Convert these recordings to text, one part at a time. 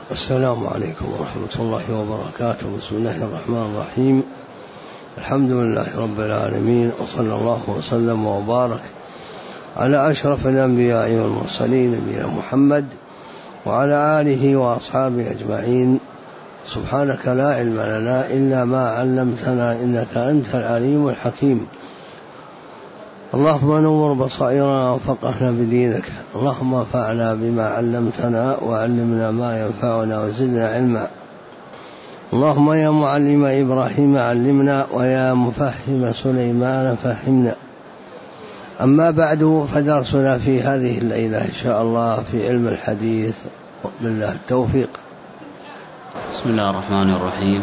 السلام عليكم ورحمة الله وبركاته. بسم الله الرحمن الرحيم. الحمد لله رب العالمين، وصلى الله وسلم وبارك على أشرف الأنبياء والمرسلين نبينا محمد وعلى آله وأصحابه أجمعين. سبحانك لا علم لنا إلا ما علمتنا إنك أنت العليم الحكيم. اللهم نور بصائرنا وفقهنا بدينك، اللهم انفعنا بما علمتنا وعلمنا ما ينفعنا وزدنا علما. اللهم يا معلم إبراهيم علمنا، ويا مفهم سليمان فهمنا. أما بعد، فدرسنا في هذه الليلة إن شاء الله في علم الحديث، وبالله التوفيق. بسم الله الرحمن الرحيم.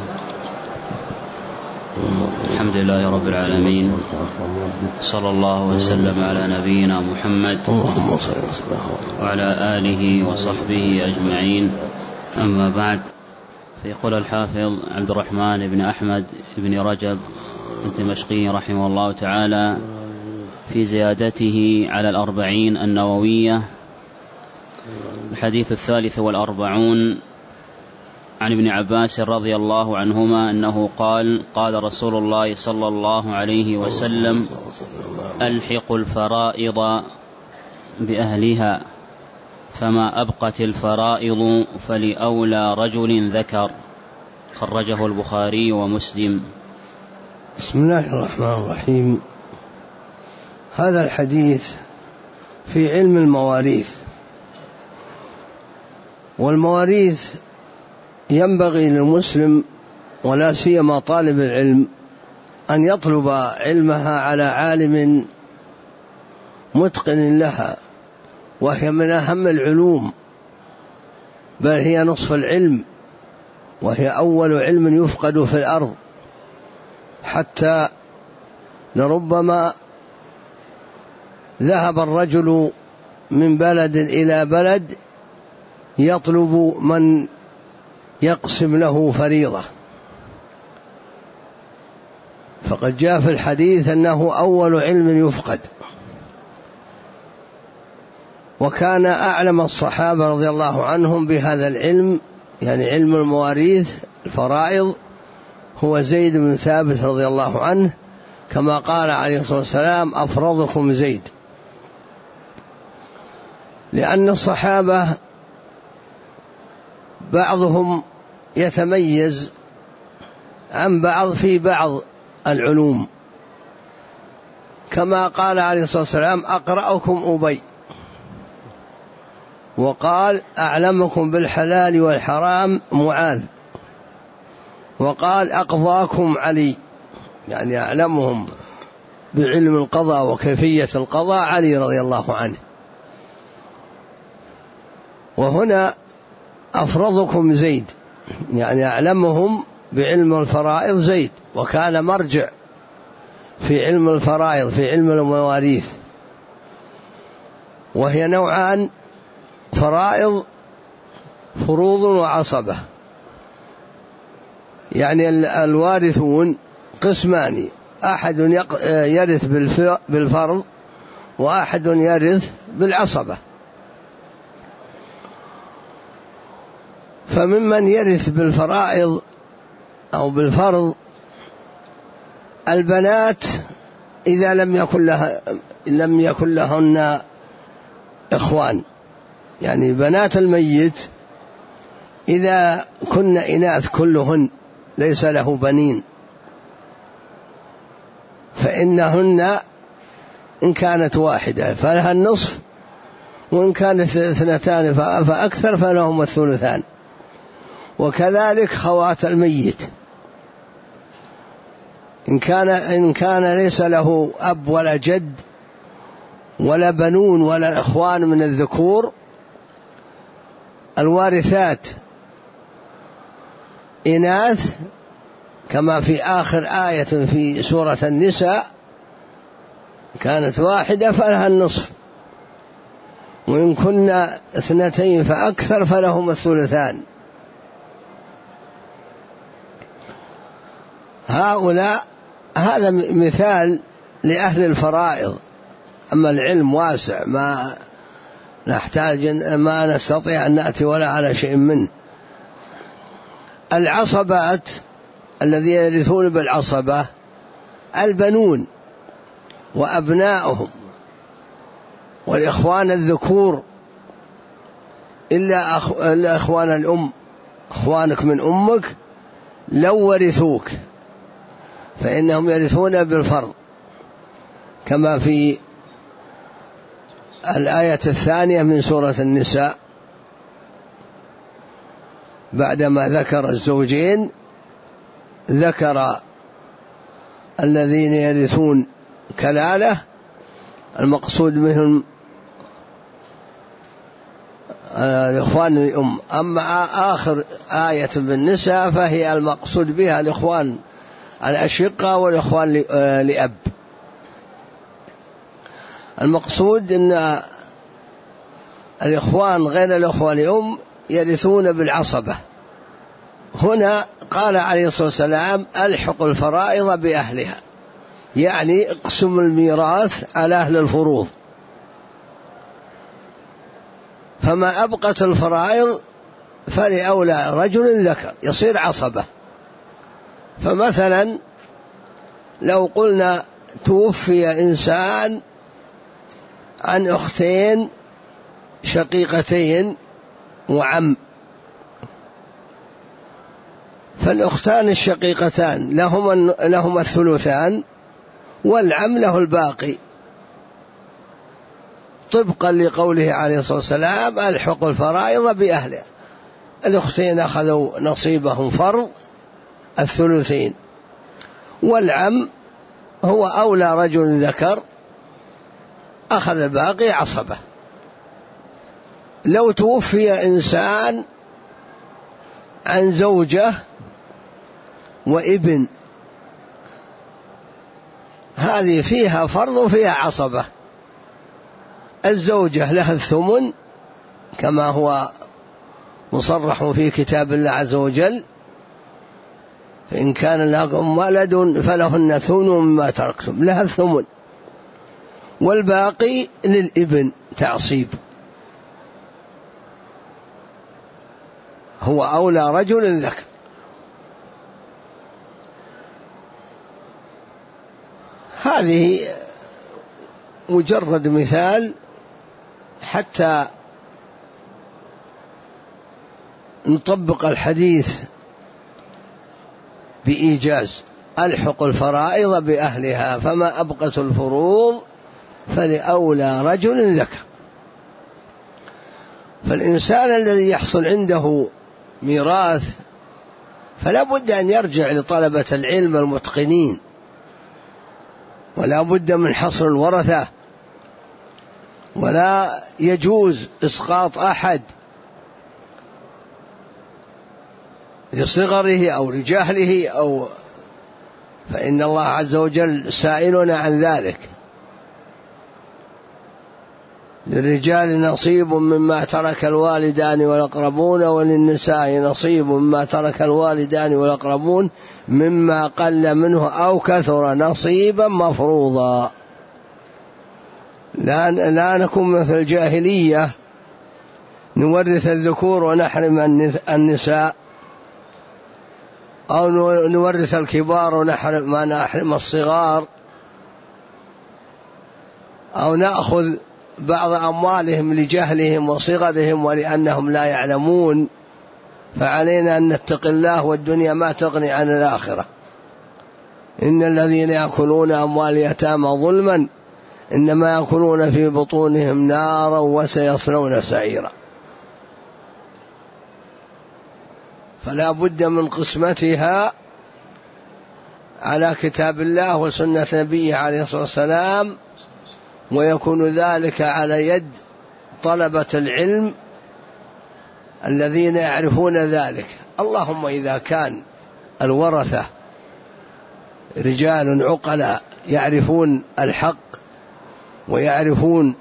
الحمد لله رب العالمين، صلى الله وسلم على نبينا محمد وعلى آله وصحبه أجمعين. أما بعد، فيقول الحافظ عبد الرحمن بن أحمد بن رجب الدمشقي رحمه الله تعالى في زيادته على 40 النووية، الحديث 43 عن ابن عباس رضي الله عنهما أنه قال: قال رسول الله صلى الله عليه وسلم: ألحقوا الفرائض بأهلها، فما أبقت الفرائض فلأولى رجل ذكر. خرجه البخاري ومسلم. بسم الله الرحمن الرحيم. هذا الحديث في علم المواريث، والمواريث ينبغي للمسلم ولا سيما طالب العلم أن يطلب علمها على عالم متقن لها، وهي من أهم العلوم، بل هي نصف العلم، وهي أول علم يفقد في الأرض، حتى لربما ذهب الرجل من بلد إلى بلد يطلب من يقسم له فريضة، فقد جاء في الحديث أنه أول علم يفقد. وكان أعلم الصحابة رضي الله عنهم بهذا العلم، يعني علم المواريث الفرائض، هو زيد بن ثابت رضي الله عنه، كما قال عليه الصلاة والسلام: أفرضكم زيد. لأن الصحابة بعضهم يتميز عن بعض في بعض العلوم، كما قال عليه الصلاة والسلام: أقرأكم أبي، وقال: أعلمكم بالحلال والحرام معاذ، وقال: أقضاكم علي، يعني أعلمهم بعلم القضاء وكيفية القضاء علي رضي الله عنه. وهنا أفرضكم زيد، يعني أعلمهم بعلم الفرائض زيد، وكان مرجع في علم الفرائض في علم المواريث، وهي نوعان: فرائض فروض وعصبة، يعني الوارثون قسمان: أحد يرث بالفرض، وأحد يرث بالعصبة. فممن يرث بالفرائض أو بالفرض البنات إذا لم يكن لهن إخوان، يعني بنات الميت إذا كن إناث كلهن ليس له بنين، فإنهن إن كانت واحدة فلها النصف، وإن كانت 2 فأكثر فلهم الثلثان. وكذلك خوات الميت، إن كان ليس له أب ولا جد ولا بنون ولا إخوان من الذكور، الوارثات إناث، كما في آخر آية في سورة النساء: كانت واحدة فلها النصف، وإن كنا 2 فأكثر فلهم الثلثان. هؤلاء، هذا مثال لأهل الفرائض. أما العلم واسع، ما نستطيع أن نأتي ولا على شيء منه، العصبات الذين يرثون بالعصبة البنون وأبناؤهم والإخوان الذكور إلا إخوان الأم، إخوانك من أمك لو ورثوك فإنهم يرثون بالفرض، كما في الآية الثانية من سورة النساء بعدما ذكر الزوجين ذكر الذين يرثون كلالة، المقصود منهم الإخوان الأم. أما آخر آية بالنساء فهي المقصود بها الإخوان الأشقة والإخوان لأب. المقصود أن الإخوان غير الإخوان لأم يرثون بالعصبة. هنا قال عليه الصلاة والسلام ألحق الفرائض بأهلها، يعني اقسم الميراث على أهل الفروض، فما أبقت الفرائض فلأولى رجل ذكر يصير عصبة. فمثلا لو قلنا توفي إنسان عن أختين شقيقتين وعم، فالأختان الشقيقتان لهما الثلثان والعم له الباقي، طبقا لقوله عليه الصلاة والسلام ألحق الفرائض بأهلها. الأختين أخذوا نصيبهم فرض الثلثين، والعم هو أولى رجل ذكر أخذ الباقي عصبة. لو توفي إنسان عن زوجة وابن، هذه فيها فرض وفيها عصبة. الزوجة لها الثمن كما هو مصرح في كتاب الله عز وجل، فإن كان لكم ولد فلهن ثمن مما تركتم، لها الثمن، والباقي للابن تعصيب، هو أولى رجل ذكر. هذه مجرد مثال حتى نطبق الحديث بإيجاز. ألحق الفرائض بأهلها فما أبقت الفروض فلأولى رجل ذكر. فالإنسان الذي يحصل عنده ميراث فلا بد أن يرجع لطلبة العلم المتقنين، ولا بد من حصر الورثة، ولا يجوز إسقاط أحد لصغره أو لجهله فإن الله عز وجل سائلنا عن ذلك. للرجال نصيب مما ترك الوالدان والأقربون وللنساء نصيب مما ترك الوالدان والأقربون مما قل منه أو كثر نصيبا مفروضا. لا نكون مثل الجاهلية نورث الذكور ونحرم النساء، أو نورث الكبار ونحرم الصغار، أو نأخذ بعض أموالهم لجهلهم وصغرهم ولأنهم لا يعلمون. فعلينا أن نتقي الله، والدنيا ما تغني عن الآخرة. إن الذين يأكلون أموال اليتامى ظلما إنما يأكلون في بطونهم نارا وسيصلون سعيرا. فلا بد من قسمتها على كتاب الله وسنة نبيه عليه الصلاة والسلام، ويكون ذلك على يد طلبة العلم الذين يعرفون ذلك. اللهم إذا كان الورثة رجال عقلاء يعرفون الحق ويعرفون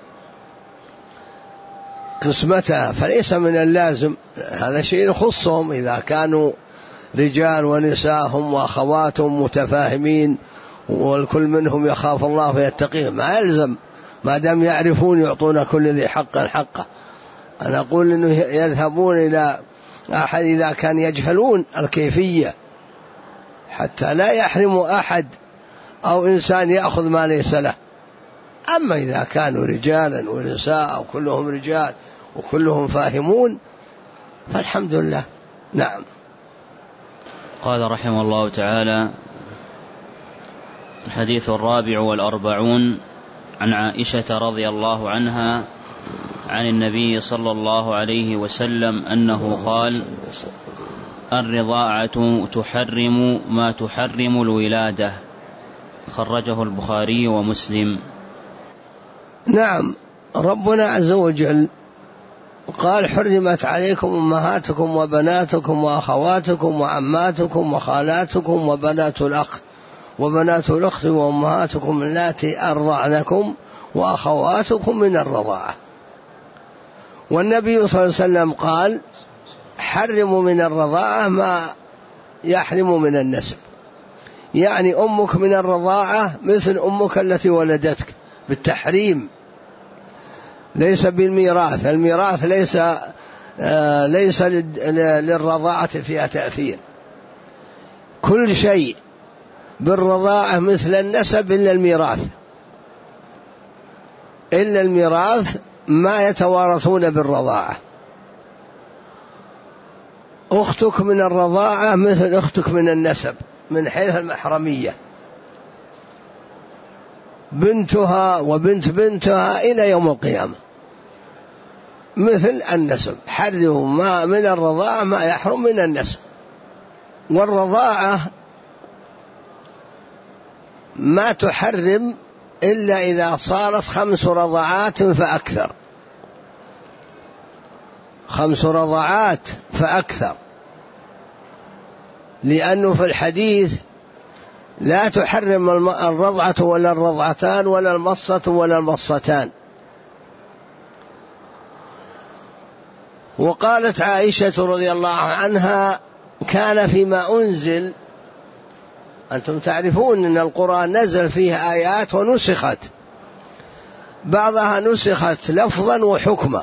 قسمتها فليس من اللازم، هذا شيء يخصهم. إذا كانوا رجال ونساءهم وأخواتهم متفاهمين والكل منهم يخاف الله فيتقيه، ما يلزم ما دام يعرفون يعطون كل ذي حق حقه. أنا أقول إنه يذهبون إلى أحد إذا كان يجهلون الكيفية حتى لا يحرم أحد أو إنسان يأخذ ما ليس له. أما إذا كانوا رجالا ونساء وكلهم رجال وكلهم فاهمون فالحمد لله. نعم. قال رحمه الله تعالى: الحديث 44 عن عائشة رضي الله عنها عن النبي صلى الله عليه وسلم أنه قال: الرضاعة تحرم ما تحرم الولادة. خرجه البخاري ومسلم. نعم. ربنا عز وجل قال: حرمت عليكم أمهاتكم وبناتكم وأخواتكم وعماتكم وخالاتكم وبنات الأخ وبنات الأخت وأمهاتكم اللاتي أرضعنكم وأخواتكم من الرضاعة. والنبي صلى الله عليه وسلم قال: حرموا من الرضاعة ما يحرم من النسب، يعني أمك من الرضاعة مثل أمك التي ولدتك بالتحريم، ليس بالميراث. الميراث ليس للرضاعة فيها تأثير. كل شيء بالرضاعة مثل النسب إلا الميراث، إلا الميراث ما يتوارثون بالرضاعة. أختك من الرضاعة مثل أختك من النسب من حيث المحرمية، بنتها وبنت بنتها إلى يوم القيامة مثل النسب. حرموا ما من الرضاعة ما يحرم من النسب. والرضاعة ما تحرم إلا إذا صارت 5 رضعات فأكثر، 5 رضعات فأكثر، لأنه في الحديث: لا تحرم الرضعة ولا الرضعتان ولا المصة ولا المصتان. وقالت عائشة رضي الله عنها: كان فيما أنزل، أنتم تعرفون أن القرآن نزل فيه آيات ونسخت، بعضها نسخت لفظا وحكما،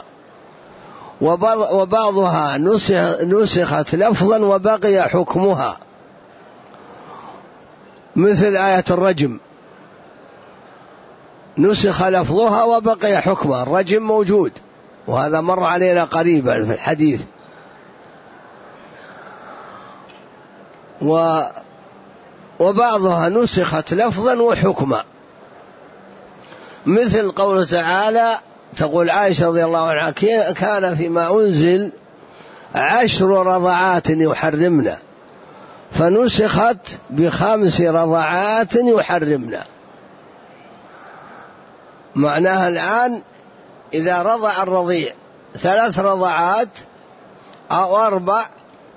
وبعضها نسخت لفظا وبقي حكمها، مثل آية الرجم نسخ لفظها وبقي حكمها. الرجم موجود، وهذا مر علينا قريبا في الحديث. وبعضها نسخت لفظا وحكما، مثل قوله تعالى، تقول عائشة رضي الله عنها: كان فيما أنزل 10 رضعات يحرمنا، فنسخت ب5 رضعات يحرمنا. معناها الآن إذا رضع الرضيع 3 رضعات أو 4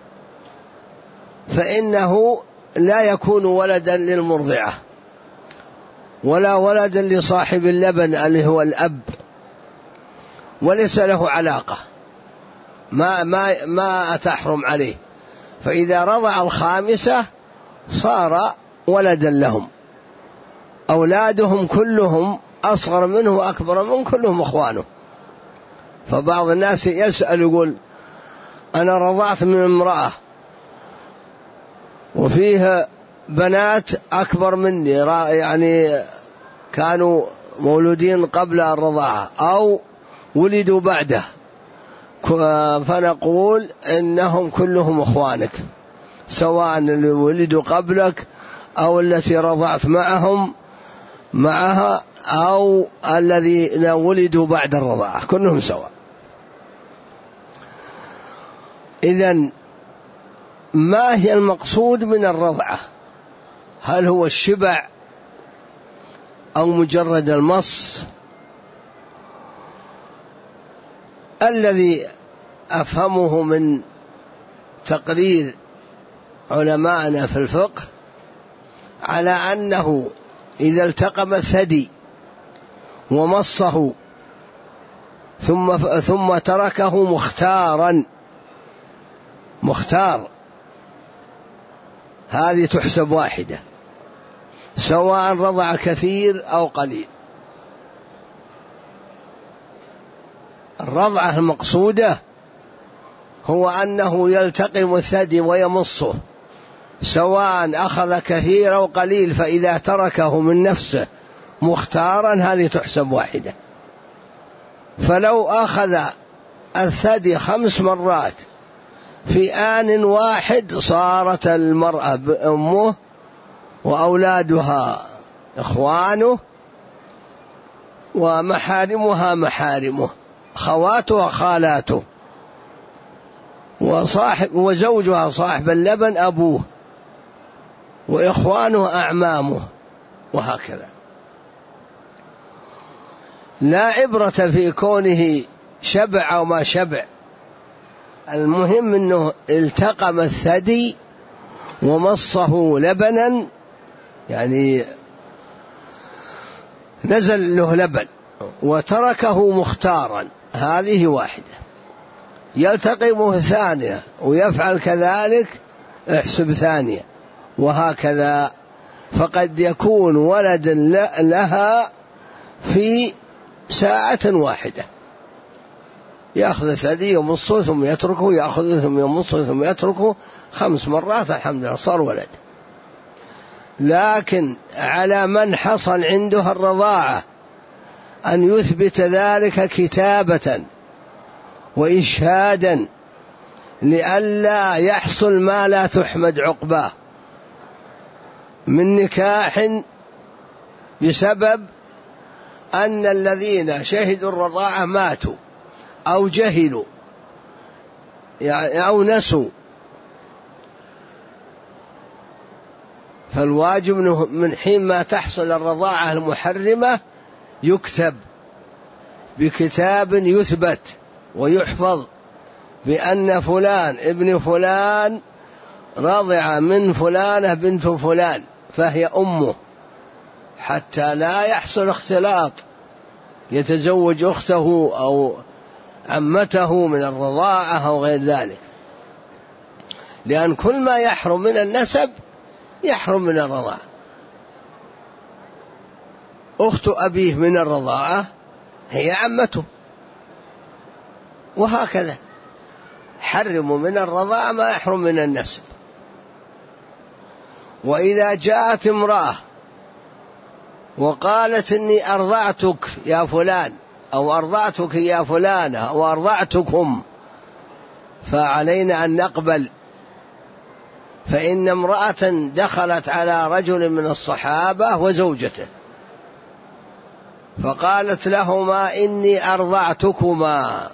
فإنه لا يكون ولدا للمرضعة ولا ولدا لصاحب اللبن اللي هو الأب، وليس له علاقة، ما تحرم عليه. فإذا رضع 5 صار ولدا لهم. أولادهم كلهم أصغر منه وأكبر منه كلهم أخوانه. فبعض الناس يسأل يقول: أنا رضعت من امرأة وفيها بنات أكبر مني، يعني كانوا مولودين قبل الرضاعة أو ولدوا بعده، فنقول إنهم كلهم أخوانك، سواء اللي ولدوا قبلك أو التي رضعت معها أو الذين ولدوا بعد الرضاعة، كلهم سواء. إذن ما هي المقصود من الرضعة؟ هل هو الشبع أو مجرد المص؟ الذي أفهمه من تقرير علماءنا في الفقه على أنه إذا التقم الثدي ومصه ثم تركه مختار، هذه تحسب واحدة، سواء رضع كثير أو قليل. الرضعة المقصودة هو أنه يلتقم الثدي ويمصه، سواء أخذ كثير أو قليل، فإذا تركه من نفسه مختارا هذه تحسب واحدة. فلو أخذ الثدي 5 مرات في آن واحد صارت المرأة أمه وأولادها إخوانه ومحارمها محارمه، خواتها خالاته، وزوجها صاحب اللبن أبوه، وإخوانه أعمامه، وهكذا. لا عبرة في كونه شبع أو ما شبع، المهم أنه التقم الثدي ومصه لبنا، يعني نزل له لبن وتركه مختارا، هذه واحدة. يلتقمه ثانية ويفعل كذلك احسب ثانية، وهكذا. فقد يكون ولد لها في ساعة واحدة، يأخذ الثدي يمصه ثم يتركه، يأخذه ثم يمصه ثم يتركه 5 مرات، الحمد لله صار ولد. لكن على من حصل عنده الرضاعة أن يثبت ذلك كتابة وإشهادا، لئلا يحصل ما لا تحمد عقباه من نكاح بسبب أن الذين شهدوا الرضاعة ماتوا أو جهلوا أو نسوا. فالواجب من حين ما تحصل الرضاعة المحرمة يكتب بكتاب يثبت ويحفظ بأن فلان ابن فلان رضع من فلانة بنت فلان فهي أمه، حتى لا يحصل اختلاط يتزوج أخته أو عمته من الرضاعة أو غير ذلك، لأن كل ما يحرم من النسب يحرم من الرضاعة. أخت أبيه من الرضاعة هي عمته، وهكذا حرموا من الرضاعة ما يحرم من النسب. وإذا جاءت امرأة وقالت إني أرضعتك يا فلان أو أرضعتك يا فلانة أو أرضعتكم، فعلينا أن نقبل. فإن امرأة دخلت على رجل من الصحابة وزوجته فقالت لهما إني أرضعتكما،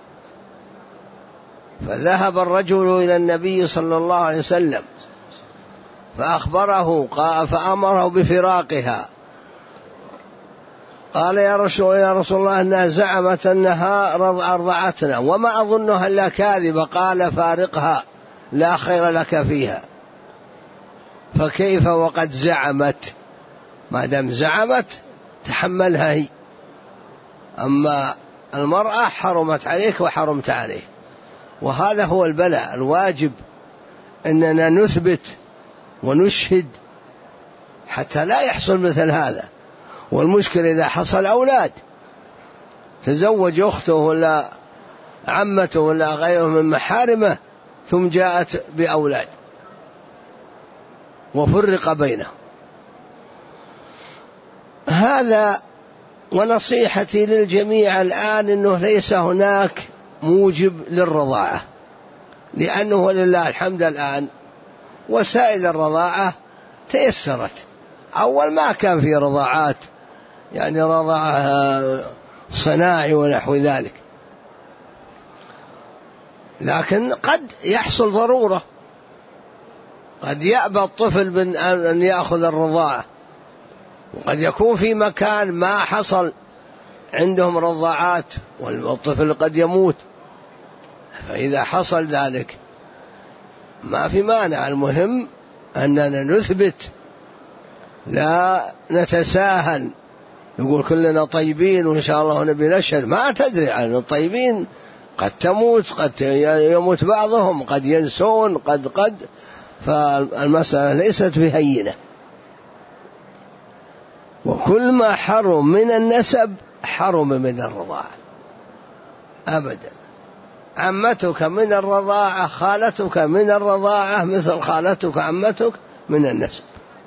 فذهب الرجل إلى النبي صلى الله عليه وسلم فأخبره فأمره بفراقها. قال يا رسول الله أنها زعمت أنها أرضعتنا وما أظنها إلا كاذبة. قال فارقها لا خير لك فيها. فكيف وقد زعمت؟ ما دام زعمت تحملها هي، أما المرأة حرمت عليك وحرمت عليه. وهذا هو البلاء. الواجب أننا نثبت ونشهد حتى لا يحصل مثل هذا. والمشكلة إذا حصل أولاد، تزوج أخته ولا عمته ولا غيره من محارمه ثم جاءت بأولاد وفرق بينهم. هذا ونصيحتي للجميع الآن أنه ليس هناك موجب للرضاعة، لأنه ولله الحمد الآن وسائل الرضاعة تيسرت. أول ما كان في رضاعات، يعني رضاعة صناعي ونحو ذلك، لكن قد يحصل ضرورة، قد يأبى الطفل من أن يأخذ الرضاعة، وقد يكون في مكان ما حصل عندهم رضاعات والطفل قد يموت. فإذا حصل ذلك ما في مانع، المهم أننا نثبت لا نتساهل نقول كلنا طيبين وإن شاء الله نبي نشهد. ما تدري عن الطيبين، قد تموت، قد يموت بعضهم، قد ينسون، قد فالمسألة ليست بهينة. وكل ما حرم من النسب حرم من الرضاعة أبدا. عمتك من الرضاعة، خالتك من الرضاعة مثل خالتك عمتك من النسب.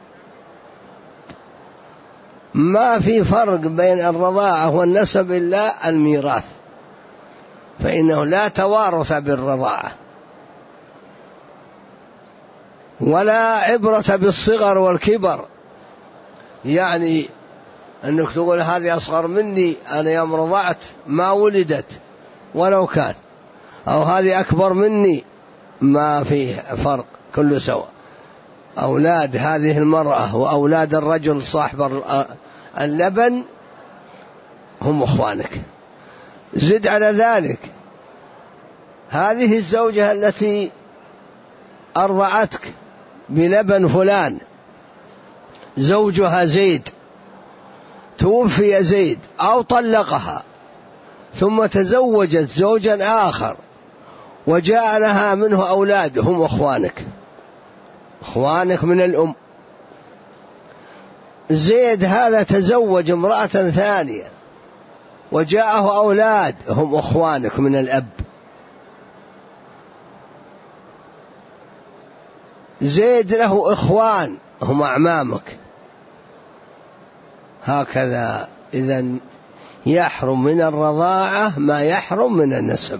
ما في فرق بين الرضاعة والنسب إلا الميراث، فإنه لا توارث بالرضاعة، ولا عبرة بالصغر والكبر، يعني أنك تقول هذه أصغر مني أنا يوم رضعت ما ولدت ولو كان، أو هذه أكبر مني، ما فيه فرق، كله سواء. أولاد هذه المرأة وأولاد الرجل صاحب اللبن هم أخوانك. زد على ذلك هذه الزوجة التي أرضعتك بلبن فلان زوجها زيد، توفي زيد أو طلقها ثم تزوجت زوجا آخر وجاء لها منه أولاد، هم أخوانك، أخوانك من الأم. زيد هذا تزوج امرأة ثانية وجاءه أولاد، هم أخوانك من الأب. زيد له إخوان هم أعمامك، هكذا. إذن يحرم من الرضاعة ما يحرم من النسب.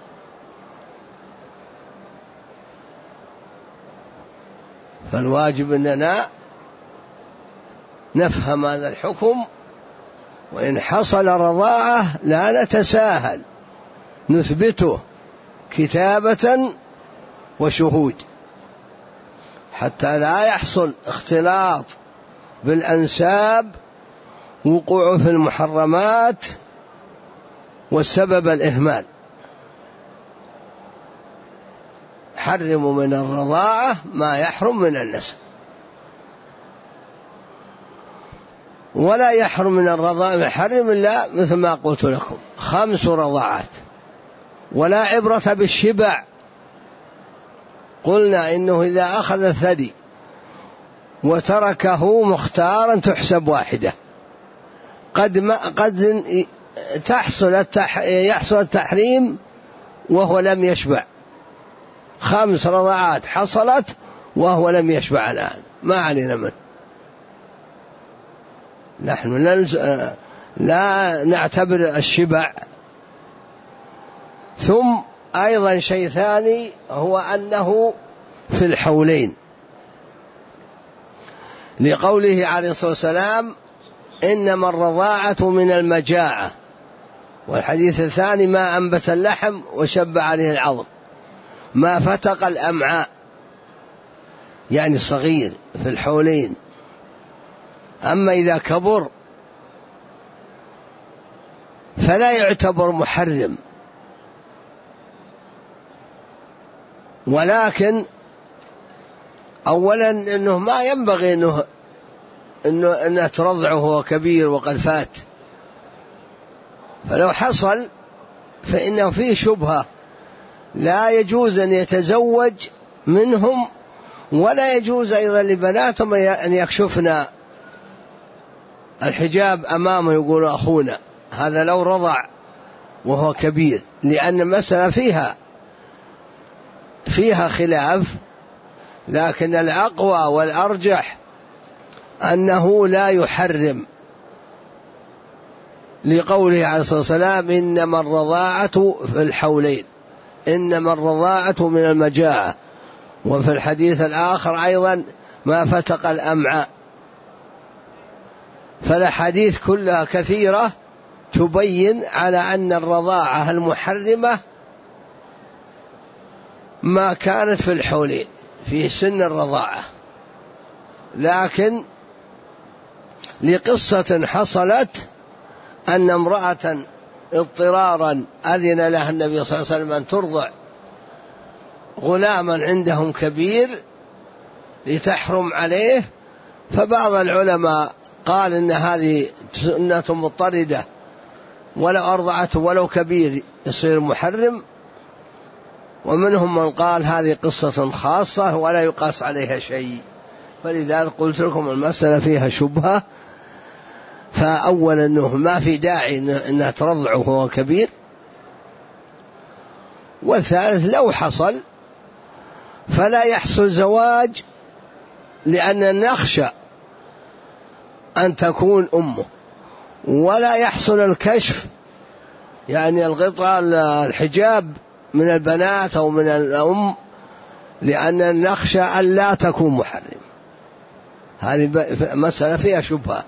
فالواجب أننا نفهم هذا الحكم، وإن حصل رضاعة لا نتساهل، نثبته كتابة وشهود حتى لا يحصل اختلاط بالأنساب، وقوع في المحرمات، والسبب الإهمال. حرموا من الرضاعة ما يحرم من النسب، ولا يحرم من الرضاعة يحرم إلا مثل ما قلت لكم 5 رضاعات. ولا عبرة بالشبع، قلنا إنه إذا أخذ الثدي وتركه مختارا تحسب واحدة، قد يحصل التحريم وهو لم يشبع. 5 رضاعات حصلت وهو لم يشبع الآن، ما علينا منه، نحن لا نعتبر الشبع. ثم أيضا شيء ثاني هو أنه في الحولين، لقوله عليه الصلاة والسلام إنما الرضاعة من المجاعة، والحديث الثاني ما أنبت اللحم وشب عليه العظم، ما فتق الأمعاء، يعني صغير في الحولين. أما إذا كبر فلا يعتبر محرم، ولكن أولا أنه ما ينبغي أنه ترضعه وهو كبير وقد فات، فلو حصل فإنه فيه شبهة، لا يجوز أن يتزوج منهم، ولا يجوز أيضا لبناتهم أن يكشفن الحجاب أمامه يقولوا أخونا، هذا لو رضع وهو كبير، لأن المسألة فيها خلاف، لكن الأقوى والأرجح أنه لا يحرم، لقوله عليه الصلاة والسلام إنما الرضاعة في الحولين، إنما الرضاعة من المجاعة. وفي الحديث الآخر أيضا ما فتق الأمعاء. فالحديث كلها كثيرة تبين على أن الرضاعة المحرمة ما كانت في الحولين في سن الرضاعة، لكن لقصة حصلت أن امرأة اضطرارا أذن لها النبي صلى الله عليه وسلم أن ترضع غلاما عندهم كبير لتحرم عليه، فبعض العلماء قال إن هذه سنة مضطردة، ولو أرضعته ولو كبير يصير محرم، ومنهم من قال هذه قصة خاصة ولا يقاس عليها شيء. فلذلك قلت لكم المسألة فيها شبهة، فأولا أنه ما في داعي أنها ترضعه وهو كبير، والثالث لو حصل فلا يحصل زواج، لأن نخشى أن تكون أمه، ولا يحصل الكشف يعني الغطاء الحجاب من البنات أو من الأم، لأن نخشى أن لا تكون محرم. هذه مسألة فيها شبهة.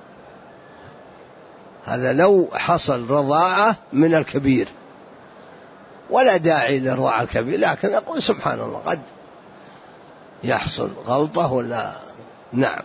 هذا لو حصل رضاعة من الكبير، ولا داعي للرضاعة الكبير، لكن أقول سبحان الله قد يحصل غلطة ولا. نعم.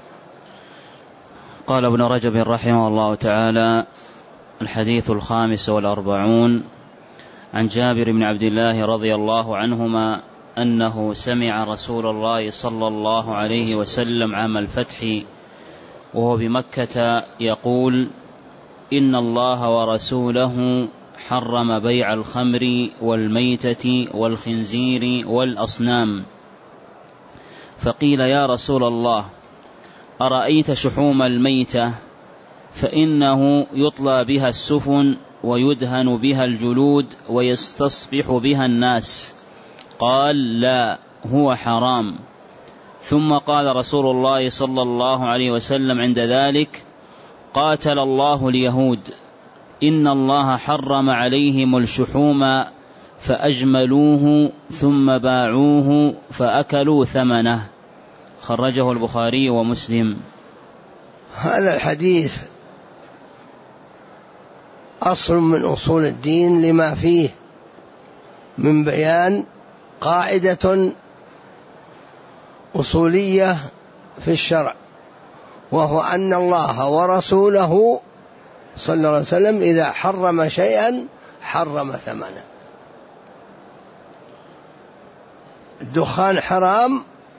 قال ابن رجب رحمه الله تعالى: الحديث 45 عن جابر بن عبد الله رضي الله عنهما أنه سمع رسول الله صلى الله عليه وسلم عام الفتح وهو بمكة يقول: إن الله ورسوله حرم بيع الخمر والميتة والخنزير والأصنام. فقيل: يا رسول الله، أرأيت شحوم الميتة؟ فإنه يطلى بها السفن ويدهن بها الجلود ويستصبح بها الناس. قال: لا، هو حرام. ثم قال رسول الله صلى الله عليه وسلم عند ذلك: قاتل الله اليهود، إن الله حرم عليهم الشحوم فأجملوه ثم باعوه فأكلوا ثمنه. خرجه البخاري ومسلم. هذا الحديث أصل من أصول الدين لما فيه من بيان قاعدة أصولية في الشرع، وهو أن الله ورسوله صلى الله عليه وسلم إذا حرم شيئا حرم ثمنه. الدخان حرام،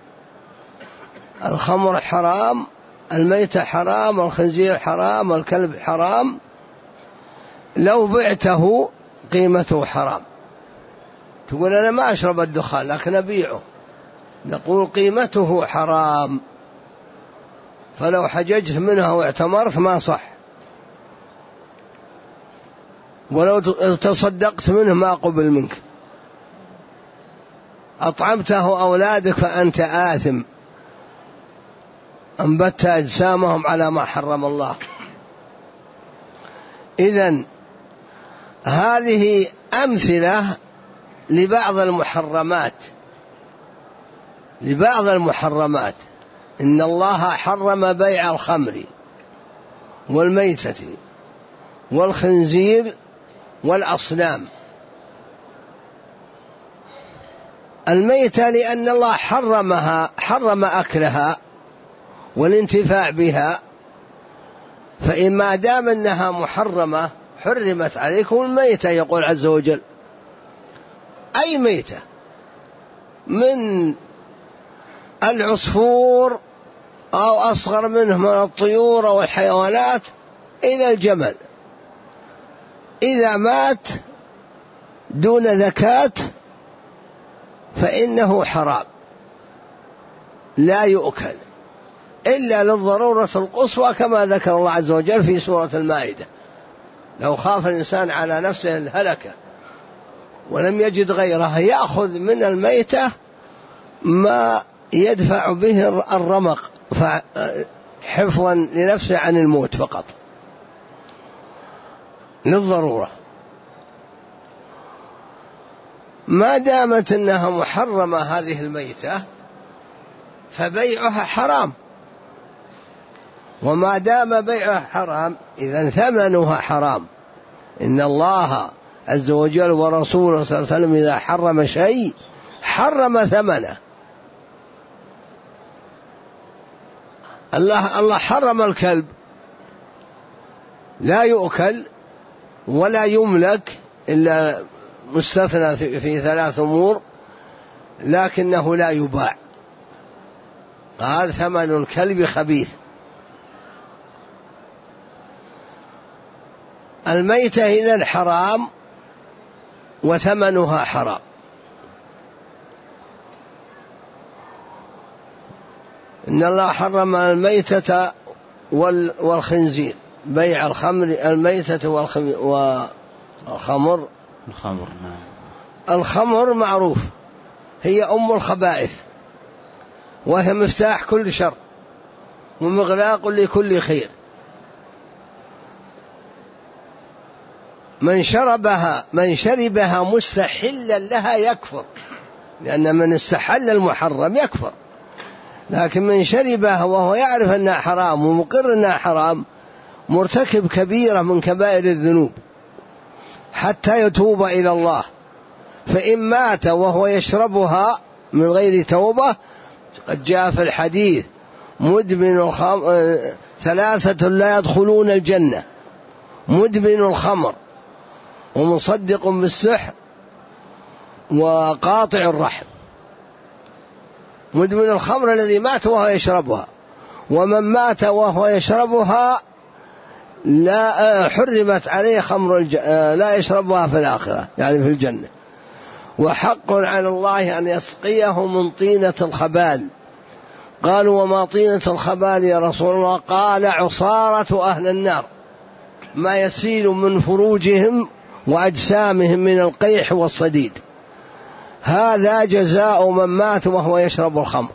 الخمر حرام، الميتة حرام، الخنزير حرام، الكلب حرام. لو بعته قيمته حرام. تقول أنا ما أشرب الدخان لكن أبيعه، نقول قيمته حرام، فلو حججت منها واعتمرت ما صح، ولو تصدقت منه ما قبل منك، أطعمته أولادك فأنت آثم، أنبت أجسامهم على ما حرم الله. إذن هذه أمثلة لبعض المحرمات. إن الله حرم بيع الخمر والميتة والخنزير والأصنام. الميتة لأن الله حرم أكلها والانتفاع بها، فإما دام أنها محرمة حرمت عليكم الميتة، يقول عز وجل: أي ميتة، من العصفور أو أصغر منه من الطيور أو الحيوانات إلى الجمل، إذا مات دون ذكاة فإنه حرام لا يؤكل إلا للضرورة القصوى، كما ذكر الله عز وجل في سورة المائدة: لو خاف الإنسان على نفسه الهلكة ولم يجد غيره يأخذ من الميتة ما يدفع به الرمق حفظا لنفسه عن الموت فقط للضرورة. ما دامت أنها محرمة هذه الميتة فبيعها حرام، وما دام بيعها حرام إذن ثمنها حرام. إن الله عز وجل ورسوله صلى الله عليه وسلم إذا حرم شيء حرم ثمنه. الله حرم الكلب، لا يؤكل ولا يملك إلا مستثنى في 3 أمور، لكنه لا يباع. قال: ثمن الكلب خبيث. الميتة إذن حرام وثمنها حرام. إن الله حرم الميتة والخنزير، بيع الخمر، الميتة والخمر، الخمر، نعم. الخمر معروف هي أم الخبائث، وهي مفتاح كل شر ومغلاق لكل خير. من شربها مستحلا لها يكفر، لأن من استحل المحرم يكفر، لكن من شربها وهو يعرف أنها حرام ومقر أنها حرام مرتكب كبيرة من كبائر الذنوب حتى يتوب إلى الله. فإن مات وهو يشربها من غير توبة، قد جاء في الحديث: مدمن ثلاثة لا يدخلون الجنة: مدمن الخمر، ومصدق بالسحر، وقاطع الرحم. مدمن الخمر الذي مات وهو يشربها، ومن مات وهو يشربها لا حرمت عليه خمر لا يشربها في الآخرة، يعني في الجنة. وحق على الله أن يسقيه من طينة الخبال. قالوا: وما طينة الخبال يا رسول الله؟ قال: عصارة أهل النار، ما يسيل من فروجهم وأجسامهم من القيح والصديد. هذا جزاء من مات وهو يشرب الخمر.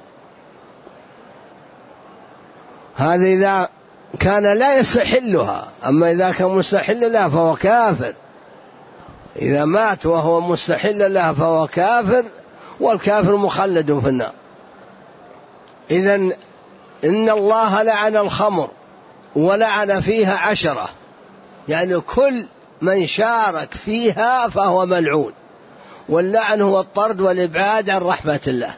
هذا إذا كان لا يستحلها، أما إذا كان مستحل لها فهو كافر. إذا مات وهو مستحل لها فهو كافر، والكافر مخلد في النار. إذن إن الله لعن الخمر ولعن فيها 10، يعني كل من شارك فيها فهو ملعون، واللعن هو الطرد والإبعاد عن رحمة الله.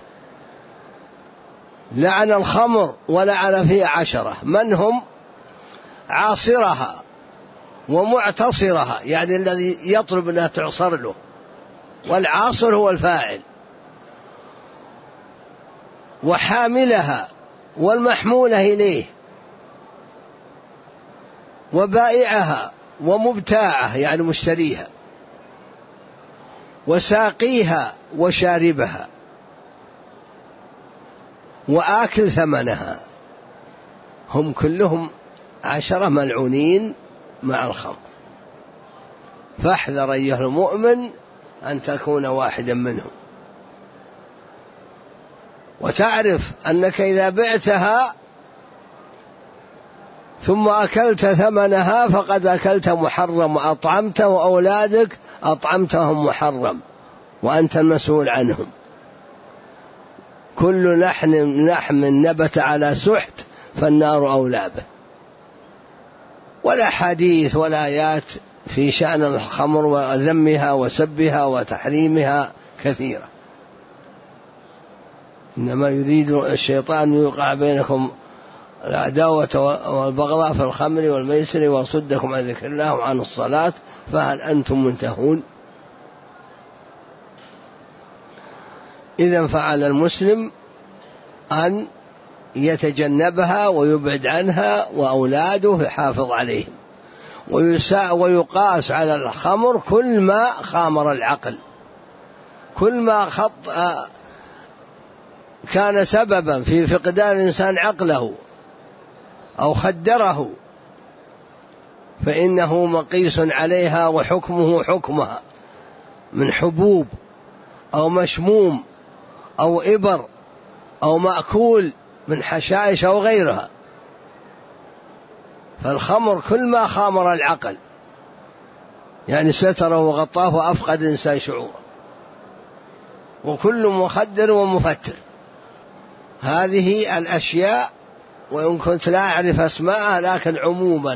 لعن الخمر ولعن فيها 10، من هم؟ عاصرها ومعتصرها، يعني الذي يطلب أنها تعصر له، والعاصر هو الفاعل، وحاملها والمحمولة إليه، وبائعها ومبتاعه يعني مشتريها، وساقيها وشاربها، وآكل ثمنها، هم كلهم 10 ملعونين مع الخمر. فاحذر أيها المؤمن أن تكون واحدا منهم، وتعرف أنك إذا بعتها ثم أكلت ثمنها فقد أكلت محرم، وأطعمت وأولادك أطعمتهم محرم، وأنت المسؤول عنهم. كل لحم نبت على سحت فالنار أولى به. ولا حديث ولا آيات في شأن الخمر وذمها وسبها وتحريمها كثيرة، إنما يريد الشيطان يوقع بينكم العداوة والبغضاء في الخمر والميسر ويصدكم عن ذكر الله وعن الصلاة، فهل أنتم منتهون؟ إذن فعلى المسلم أن يتجنبها ويبعد عنها، وأولاده يحافظ عليهم. ويقاس على الخمر كل ما خامر العقل، كل ما كان سببا في فقدان الإنسان عقله أو خدره فإنه مقيس عليها، وحكمه حكمها، من حبوب أو مشموم أو إبر أو مأكول من حشائش أو غيرها. فالخمر كل ما خامر العقل يعني ستره وغطاه وأفقد الإنسان شعوره، وكل مخدر ومفتر. هذه الأشياء وإن كنت لا أعرف أسماءها، لكن عموما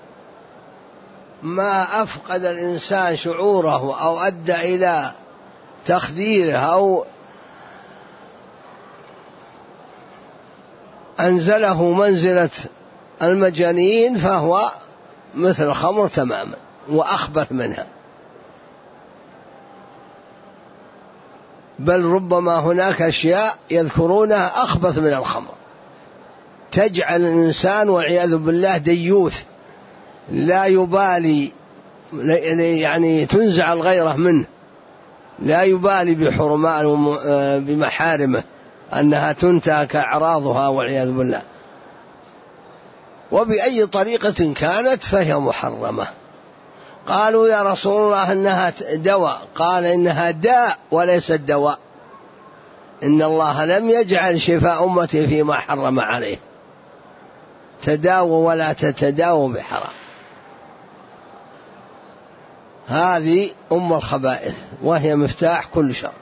ما أفقد الإنسان شعوره أو أدى إلى تخديره أو أنزله منزلة المجانين فهو مثل الخمر تماما وأخبث منها. بل ربما هناك أشياء يذكرونها أخبث من الخمر، تجعل الإنسان والعياذ بالله ديوث لا يبالي، يعني تنزع الغيرة منه، لا يبالي بمحارمه أنها تنتهك أعراضها والعياذ بالله، وبأي طريقة كانت فهي محرمة. قالوا يا رسول الله إنها دواء، قال إنها داء وليست دواء، إن الله لم يجعل شفاء أمتي فيما حرم عليه، تداووا ولا تتداووا بحرام. هذه أم الخبائث وهي مفتاح كل شر.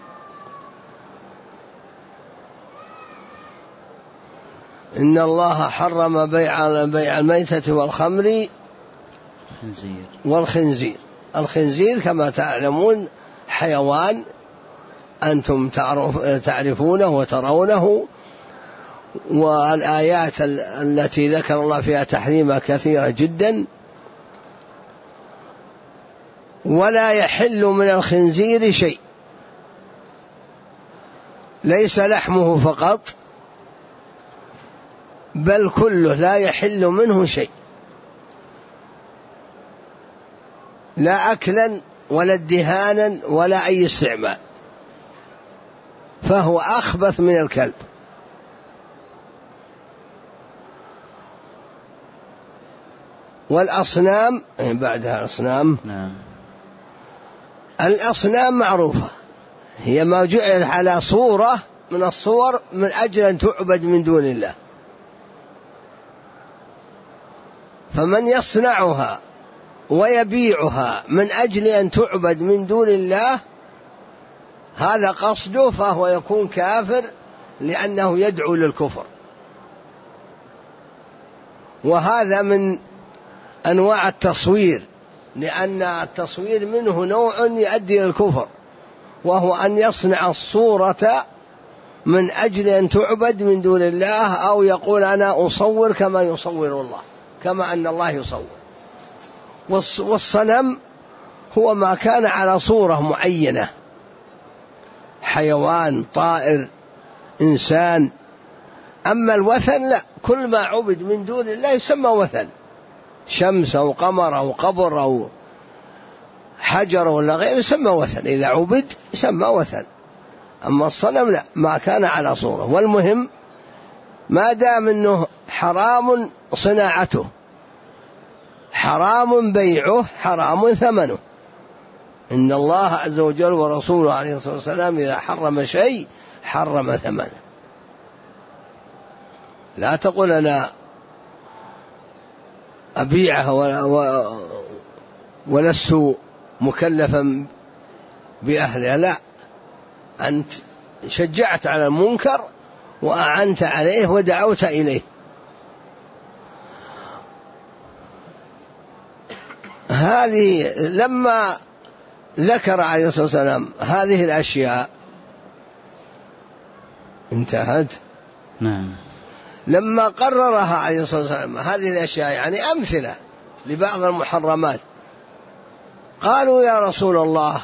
إن الله حرم بيع الميتة والخمر والخنزير. الخنزير كما تعلمون حيوان أنتم تعرفونه وترونه، والآيات التي ذكر الله فيها تحريمها كثيرة جدا. ولا يحل من الخنزير شيء، ليس لحمه فقط بل كله لا يحل منه شيء، لا أكلا ولا ادهانا ولا أي استعمال، فهو أخبث من الكلب. والأصنام بعدها الأصنام. الأصنام معروفة، هي ما جعل على صورة من الصور من أجل أن تعبد من دون الله، فمن يصنعها ويبيعها من أجل أن تعبد من دون الله هذا قصده، فهو يكون كافر لأنه يدعو للكفر. وهذا من أنواع التصوير، لأن التصوير منه نوع يؤدي إلى الكفر، وهو أن يصنع الصورة من أجل أن تعبد من دون الله، أو يقول أنا أصور كما يصور الله، كما أن الله يصور. والصنم هو ما كان على صورة معينة، حيوان، طائر، إنسان. أما الوثن لا، كل ما عبد من دون الله يسمى وثن، شمس أو قمر أو قبر أو حجر ولا غيره يسمى وثن، إذا عبد يسمى وثن. أما الصنم لا، ما كان على صورة. والمهم ما دام أنه حرام صناعته، حرام بيعه، حرام ثمنه. إن الله عز وجل ورسوله عليه الصلاة والسلام إذا حرم شيء حرم ثمنه. لا تقول أنا أبيعها ولست مكلفا بأهلها، لا، أنت شجعت على المنكر وأعنت عليه ودعوت إليه. هذه لما ذكر عليه الصلاة والسلام هذه الأشياء انتهت. نعم. لما قررها عليه الصلاة والسلام هذه الأشياء، يعني أمثلة لبعض المحرمات، قالوا يا رسول الله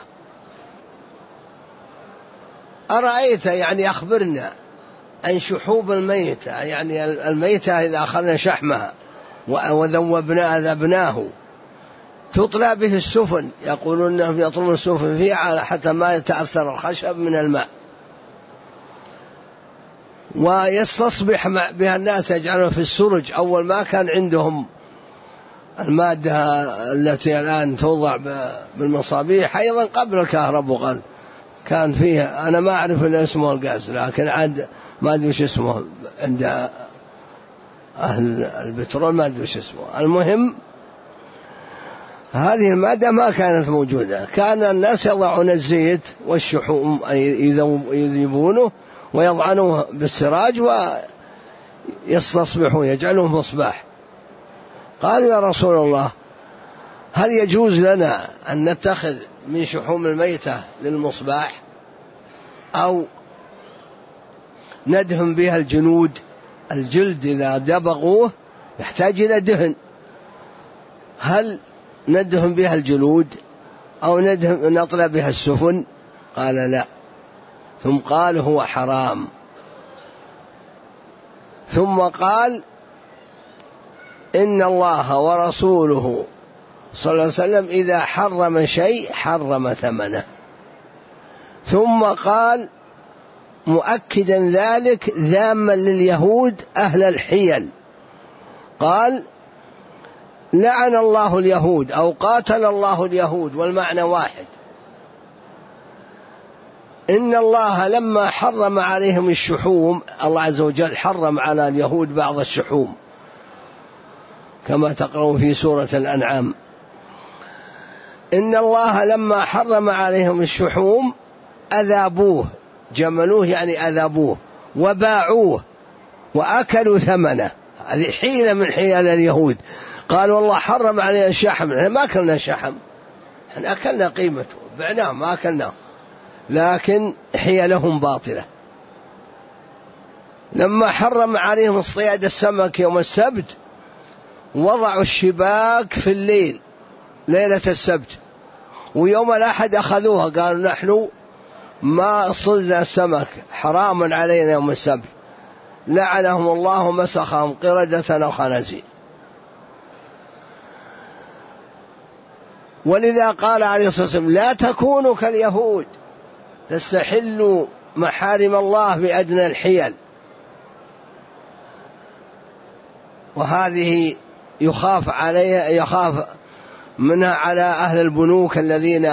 أرأيت، يعني أخبرنا عن شحوب الميتة، يعني الميتة إذا أخذنا شحمها وذوبناه ذبناه تطلى به السفن، يقولون أنهم يطلون السفن فيها حتى ما يتأثر الخشب من الماء، ويستصبح بها الناس يجعلون في السرج. أول ما كان عندهم المادة التي الآن توضع بالمصابيح، أيضا قبل الكهرباء كان فيها، أنا ما أعرف إلا اسمه الغاز، لكن عاد ما أدري وش اسمه عند أهل البترول، ما أدري وش اسمه. المهم هذه المادة ما كانت موجودة، كان الناس يضعون الزيت والشحوم يذيبونه ويضعنوه بالسراج ويستصبحون يجعلوه مصباح. قالوا يا رسول الله هل يجوز لنا أن نتخذ من شحوم الميتة للمصباح أو ندهن بها الجلد إذا دبغوه يحتاج إلى دهن، هل ندهن بها الجلود أو نطلع بها السفن؟ قال لا. ثم قال هو حرام. ثم قال إن الله ورسوله صلى الله عليه وسلم إذا حرم شيء حرم ثمنه. ثم قال مؤكدا ذلك ذاما لليهود أهل الحيل، قال لعن الله اليهود أو قاتل الله اليهود، والمعنى واحد. إن الله لما حرم عليهم الشحوم، الله عز وجل حرم على اليهود بعض الشحوم كما تقرأون في سورة الأنعام. إن الله لما حرم عليهم الشحوم أذابوه، جملوه يعني أذابوه، وباعوه وأكلوا ثمنه. هذه حيلة من حيل اليهود، قالوا الله حرم علينا الشحم، احنا ما أكلنا شحم، احنا أكلنا قيمته، بعناه ما أكلناه، لكن حيلهم باطلة. لما حرم عليهم اصطياد السمك يوم السبت وضعوا الشباك في الليل ليلة السبت، ويوم الأحد أخذوها قالوا نحن ما صدنا السمك، حرام علينا يوم السبت، لعنهم الله مسخهم قردة أو خنازير. ولذا قال عليه الصلاة والسلام لا تكونوا كاليهود تستحلوا محارم الله بأدنى الحيل. وهذه يخاف منها على أهل البنوك الذين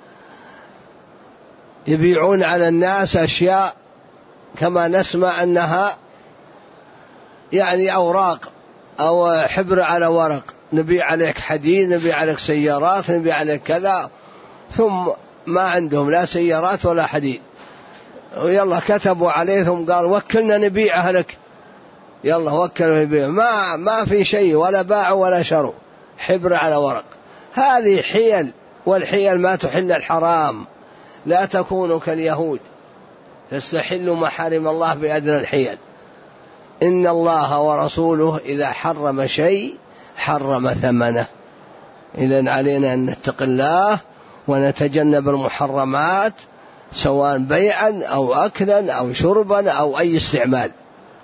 يبيعون على الناس أشياء كما نسمع أنها يعني أوراق أو حبر على ورق، نبيع عليك حديد، نبيع عليك سيارات، نبيع عليك كذا، ثم ما عندهم لا سيارات ولا حديد، ويلا كتبوا عليهم قال وكلنا نبيعها لك، يلا وكلوا يبيع، ما في شيء ولا باعوا ولا شروا، حبر على ورق. هذه حيل، والحيل ما تحل الحرام. لا تكونوا كاليهود تستحلوا محارم الله بأدنى الحيل. إن الله ورسوله إذا حرم شيء حرم ثمنه. إذن علينا أن نتقي الله ونتجنب المحرمات، سواء بيعا أو أكلا أو شربا أو أي استعمال.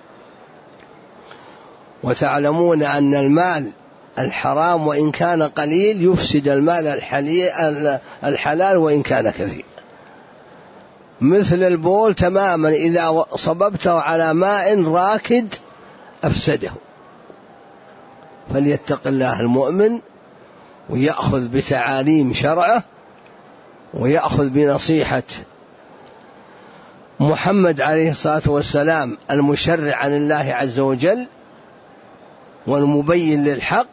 وتعلمون أن المال الحرام وإن كان قليل يفسد المال الحلال وإن كان كثير، مثل البول تماما، إذا صببته على ماء راكد أفسده. فليتق الله المؤمن ويأخذ بتعاليم شرعه ويأخذ بنصيحة محمد عليه الصلاة والسلام المشرع عن الله عز وجل والمبين للحق.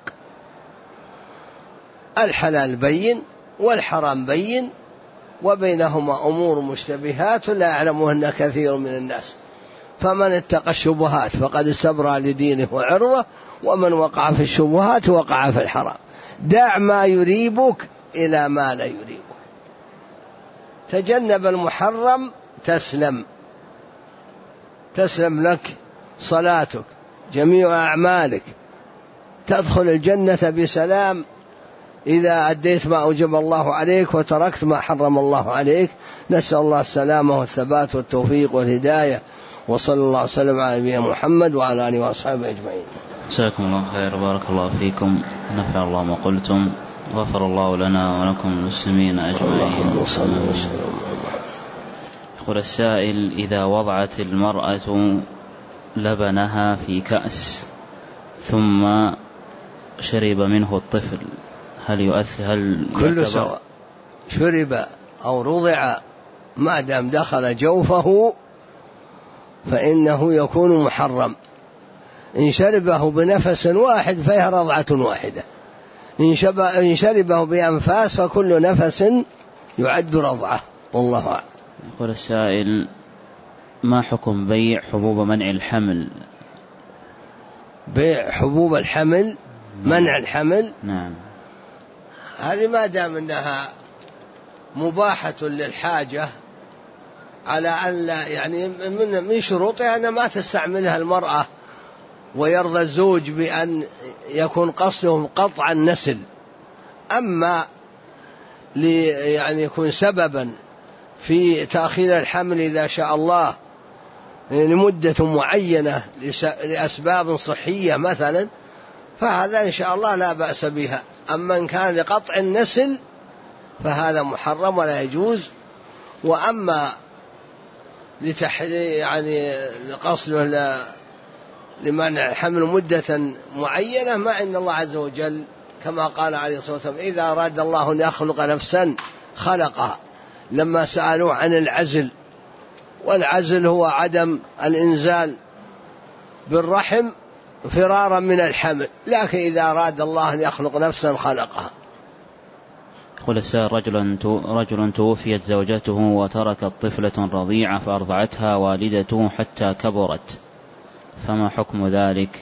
الحلال بين والحرام بين، وبينهما أمور مشتبهات لا يعلمهن كثير من الناس، فمن اتقى الشبهات فقد استبرأ لدينه وعرضه، ومن وقع في الشبهات وقع في الحرام. دع ما يريبك إلى ما لا يريبك، تجنب المحرم تسلم لك صلاتك، جميع أعمالك، تدخل الجنة بسلام إذا أديت ما أوجب الله عليك وتركت ما حرم الله عليك. نسأل الله السلامة والثبات والتوفيق والهداية، وصلى الله وسلم على نبينا محمد وعلى آله وأصحابه أجمعين. جزاكم الله خير، بارك الله فيكم، نفع الله ما قلتم، غفر الله لنا ولكم المسلمين أجمعين. يقول السائل: إذا وضعت المرأة لبنها في كأس ثم شرب منه الطفل، هل يؤثر؟ كل سواء، شرب أو رضع ما دام دخل جوفه فإنه يكون محرم. إن شربه بنفس واحد فهي رضعة واحدة، إن شربه بأنفاس فكل نفس يعد رضعة، والله أعلم. يقول السائل: ما حكم بيع حبوب منع الحمل؟ بيع حبوب الحمل، منع الحمل، نعم، هذه ما دام أنها مباحة للحاجة، على أن لا يعني من شروطها أن ما تستعملها المرأة، ويرضى الزوج بأن يكون قصدهم قطع النسل. أما يعني يكون سببا في تأخير الحمل إذا شاء الله لمدة معينة لأسباب صحية مثلا، فهذا إن شاء الله لا بأس بها. أما إن كان لقطع النسل فهذا محرم ولا يجوز. وأما يعني لقصده لمنع حمل مدة معينة، ما إن الله عز وجل كما قال عليه الصلاة والسلام إذا أراد الله أن يخلق نفسا خلقها، لما سألوه عن العزل، والعزل هو عدم الإنزال بالرحم فرارا من الحمل، لكن إذا أراد الله أن يخلق نفسا خلقها. يقول السائل رجل توفيت زوجته وتركت طفلة رضيعة فأرضعتها والدته حتى كبرت، فما حكم ذلك؟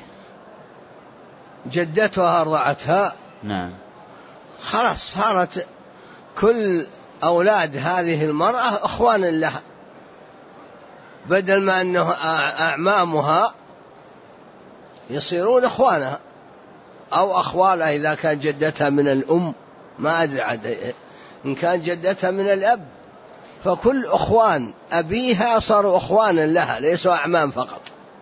جدتها أرضعتها؟ نعم. خلاص صارت كل أولاد هذه المرأة أخوان لها، بدل ما أنه أعمامها يصيرون أخوانها أو أخوالها إذا كان جدتها من الأم، ما أدري عاد إن كان جدتها من الأب فكل أخوان أبيها صاروا أخوانا لها ليسوا أعمام فقط،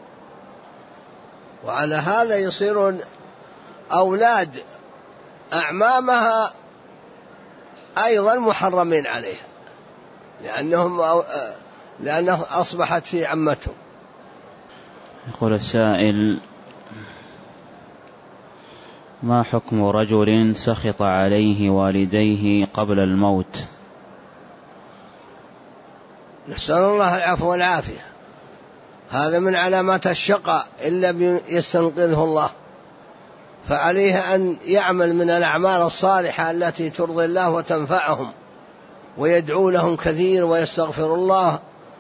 وعلى هذا يصيرون أولاد أعمامها أيضا محرمين عليها لأنه أصبحت في عمتهم. يقول السائل ما حكم رجل سخط عليه والديه قبل الموت؟ نسأل الله العفو والعافية، هذا من علامات الشقاء إلا يستنقذه الله، فعليه أن يعمل من الأعمال الصالحة التي ترضي الله وتنفعهم، ويدعو لهم كثير ويستغفر الله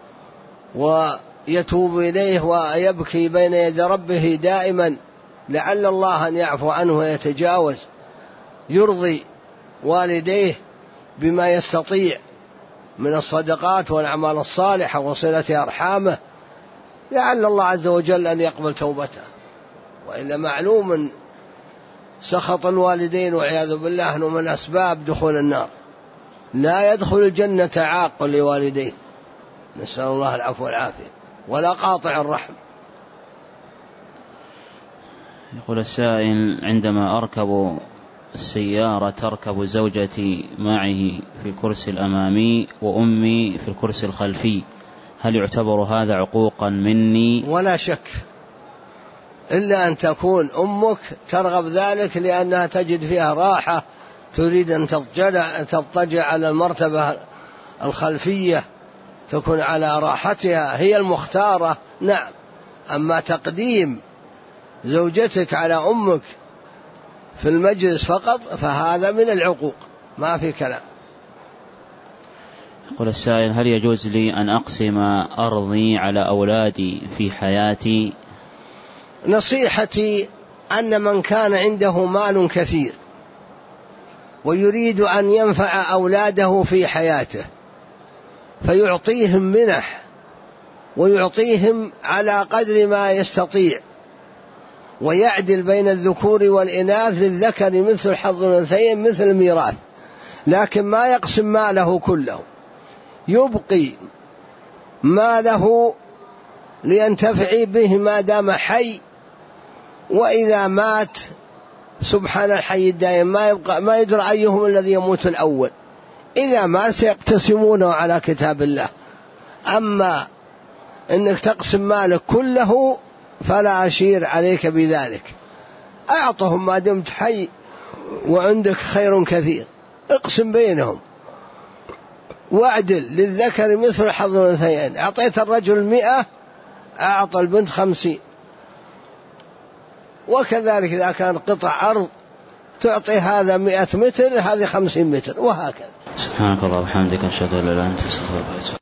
ويتوب إليه ويبكي بين يدي ربه دائما لعل الله أن يعفو عنه ويتجاوز، يرضي والديه بما يستطيع من الصدقات والأعمال الصالحة وصلة أرحامه، لعل الله عز وجل أن يقبل توبته. وإلا معلوم سخط الوالدين والعياذ بالله أنه من أسباب دخول النار، لا يدخل الجنة عاق لوالديه، نسأل الله العفو والعافية، ولا قاطع الرحم. يقول السائل عندما أركب السيارة تركب زوجتي معي في الكرسي الأمامي وأمي في الكرسي الخلفي، هل يعتبر هذا عقوقا مني؟ ولا شك، إلا أن تكون أمك ترغب ذلك لأنها تجد فيها راحة، تريد أن تضطجع على المرتبة الخلفية تكون على راحتها، هي المختارة. نعم، أما تقديم زوجتك على أمك في المجلس فقط فهذا من العقوق، ما في كلام. يقول السائل هل يجوز لي أن أقسم أرضي على أولادي في حياتي؟ نصيحتي أن من كان عنده مال كثير ويريد أن ينفع أولاده في حياته فيعطيهم منح ويعطيهم على قدر ما يستطيع، ويعدل بين الذكور والإناث، للذكر مثل حظ الأنثيين مثل الميراث، لكن ما يقسم ماله كله، يبقي ماله لينتفع به ما دام حي، وإذا مات سبحان الحي الدائم ما يدرى أيهم الذي يموت الأول، إذا مات سيقتسمونه على كتاب الله. أما أنك تقسم مالك كله فلا أشير عليك بذلك، أعطهم ما دمت حي وعندك خير كثير، اقسم بينهم واعدل، للذكر مثل حظ الأنثيين، أعطيت الرجل 100 أعطى البنت 50، وكذلك إذا كان قطع أرض تعطي هذا 100 متر هذه 50 متر، وهكذا. سبحانك اللهم وبحمدك أشهد أن لا إله إلا أنت أستغفرك.